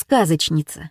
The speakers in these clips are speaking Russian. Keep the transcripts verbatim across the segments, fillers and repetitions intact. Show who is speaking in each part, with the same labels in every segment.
Speaker 1: сказочница.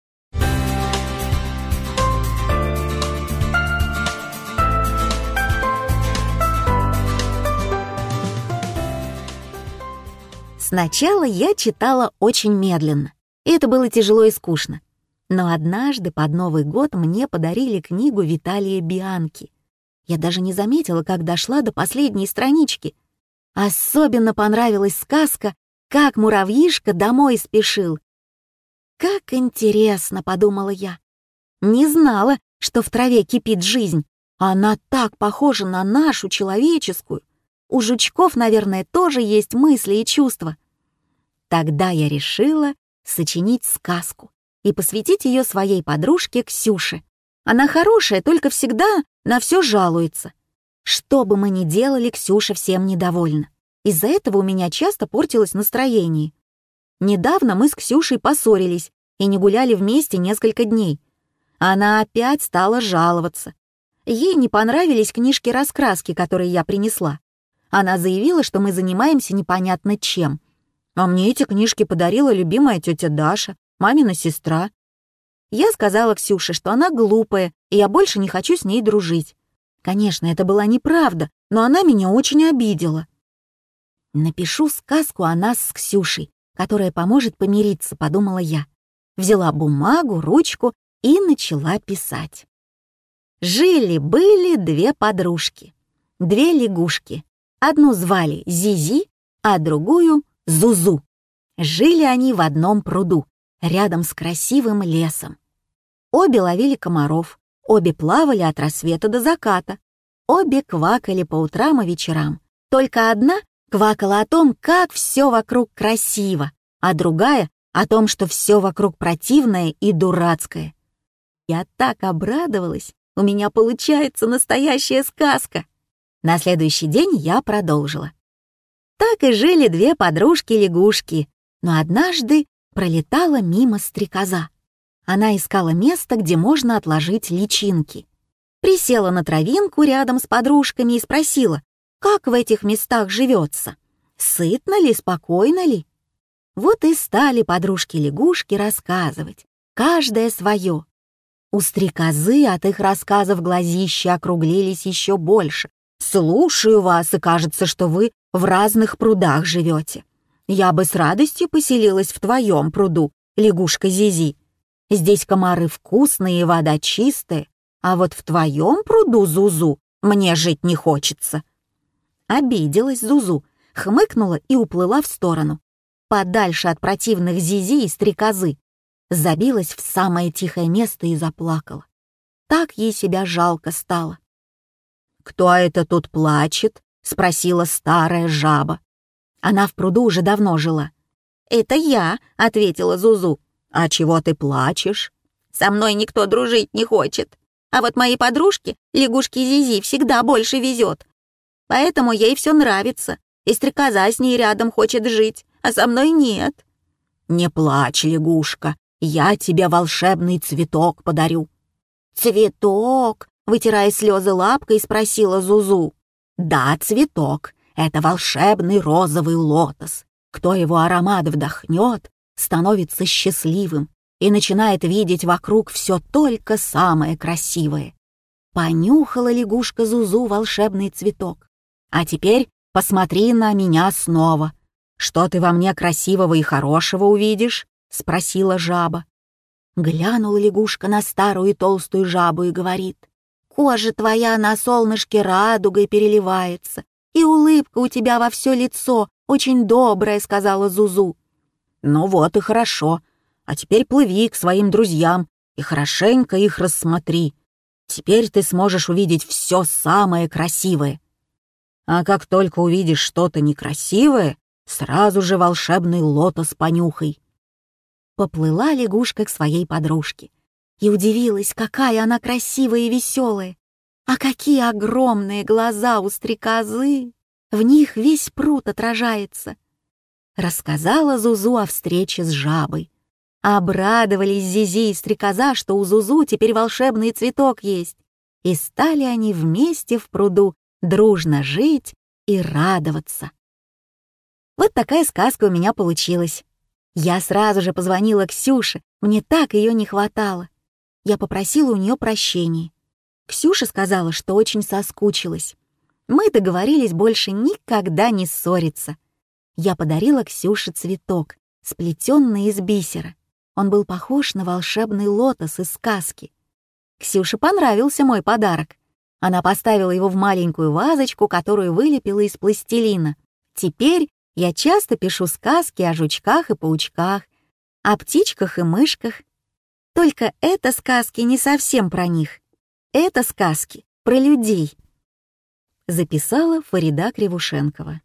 Speaker 1: Сначала я читала очень медленно, и это было тяжело и скучно. Но однажды под Новый год мне подарили книгу Виталия Бианки. Я даже не заметила, как дошла до последней странички. Особенно понравилась сказка «Как муравьишка домой спешил». «Как интересно», — подумала я. Не знала, что в траве кипит жизнь. Она так похожа на нашу, человеческую. У жучков, наверное, тоже есть мысли и чувства. Тогда я решила сочинить сказку и посвятить ее своей подружке Ксюше. Она хорошая, только всегда на все жалуется. Что бы мы ни делали, Ксюша всем недовольна. Из-за этого у меня часто портилось настроение. Недавно мы с Ксюшей поссорились и не гуляли вместе несколько дней. Она опять стала жаловаться. Ей не понравились книжки-раскраски, которые я принесла. Она заявила, что мы занимаемся непонятно чем. А мне эти книжки подарила любимая тетя Даша, мамина сестра. Я сказала Ксюше, что она глупая, и я больше не хочу с ней дружить. Конечно, это была неправда, но она меня очень обидела. Напишу сказку о нас с Ксюшей, которая поможет помириться, подумала я. Взяла бумагу, ручку и начала писать. Жили-были две подружки, две лягушки. Одну звали Зизи, а другую — Зузу. Жили они в одном пруду, рядом с красивым лесом. Обе ловили комаров, обе плавали от рассвета до заката, обе квакали по утрам и вечерам. Только одна квакала о том, как все вокруг красиво, а другая — о том, что все вокруг противное и дурацкое. Я так обрадовалась, у меня получается настоящая сказка. На следующий день я продолжила. Так и жили две подружки-лягушки, но однажды пролетала мимо стрекоза. Она искала место, где можно отложить личинки. Присела на травинку рядом с подружками и спросила, как в этих местах живется, сытно ли, спокойно ли. Вот и стали подружки-лягушки рассказывать, каждая свое. У стрекозы от их рассказов глазища округлились еще больше. «Слушаю вас, и кажется, что вы в разных прудах живете. Я бы с радостью поселилась в твоем пруду, лягушка Зизи. Здесь комары вкусные и вода чистая, а вот в твоем пруду, Зузу, мне жить не хочется». Обиделась Зузу, хмыкнула и уплыла в сторону, подальше от противных Зизи и стрекозы. Забилась в самое тихое место и заплакала. Так ей себя жалко стало. «Кто это тут плачет?» — спросила старая жаба. Она в пруду уже давно жила. «Это я», — ответила Зузу. «А чего ты плачешь?» «Со мной никто дружить не хочет. А вот моей подружке, лягушке Зизи, всегда больше везет. Поэтому ей все нравится, и стрекоза с ней рядом хочет жить, а со мной нет». «Не плачь, лягушка, я тебе волшебный цветок подарю». «Цветок?» — вытирая слезы лапкой, спросила Зузу. «Да, цветок. Это волшебный розовый лотос. Кто его аромат вдохнет, становится счастливым и начинает видеть вокруг все только самое красивое». Понюхала лягушка Зузу волшебный цветок. «А теперь посмотри на меня снова. Что ты во мне красивого и хорошего увидишь?» — спросила жаба. Глянула лягушка на старую и толстую жабу и говорит: «Кожа твоя на солнышке радугой переливается, и улыбка у тебя во все лицо очень добрая», — сказала Зузу. «Ну вот и хорошо. А теперь плыви к своим друзьям и хорошенько их рассмотри. Теперь ты сможешь увидеть все самое красивое. А как только увидишь что-то некрасивое, сразу же волшебный лотос понюхай». Поплыла лягушка к своей подружке и удивилась, какая она красивая и веселая. А какие огромные глаза у стрекозы! В них весь пруд отражается. Рассказала Зузу о встрече с жабой. Обрадовались Зизи и стрекоза, что у Зузу теперь волшебный цветок есть. И стали они вместе в пруду дружно жить и радоваться. Вот такая сказка у меня получилась. Я сразу же позвонила Ксюше, мне так ее не хватало. Я попросила у нее прощения. Ксюша сказала, что очень соскучилась. Мы договорились больше никогда не ссориться. Я подарила Ксюше цветок, сплетенный из бисера. Он был похож на волшебный лотос из сказки. Ксюше понравился мой подарок. Она поставила его в маленькую вазочку, которую вылепила из пластилина. Теперь я часто пишу сказки о жучках и паучках, о птичках и мышках. Только это сказки не совсем про них. Это сказки про людей. Записала Фарида Кривушенкова.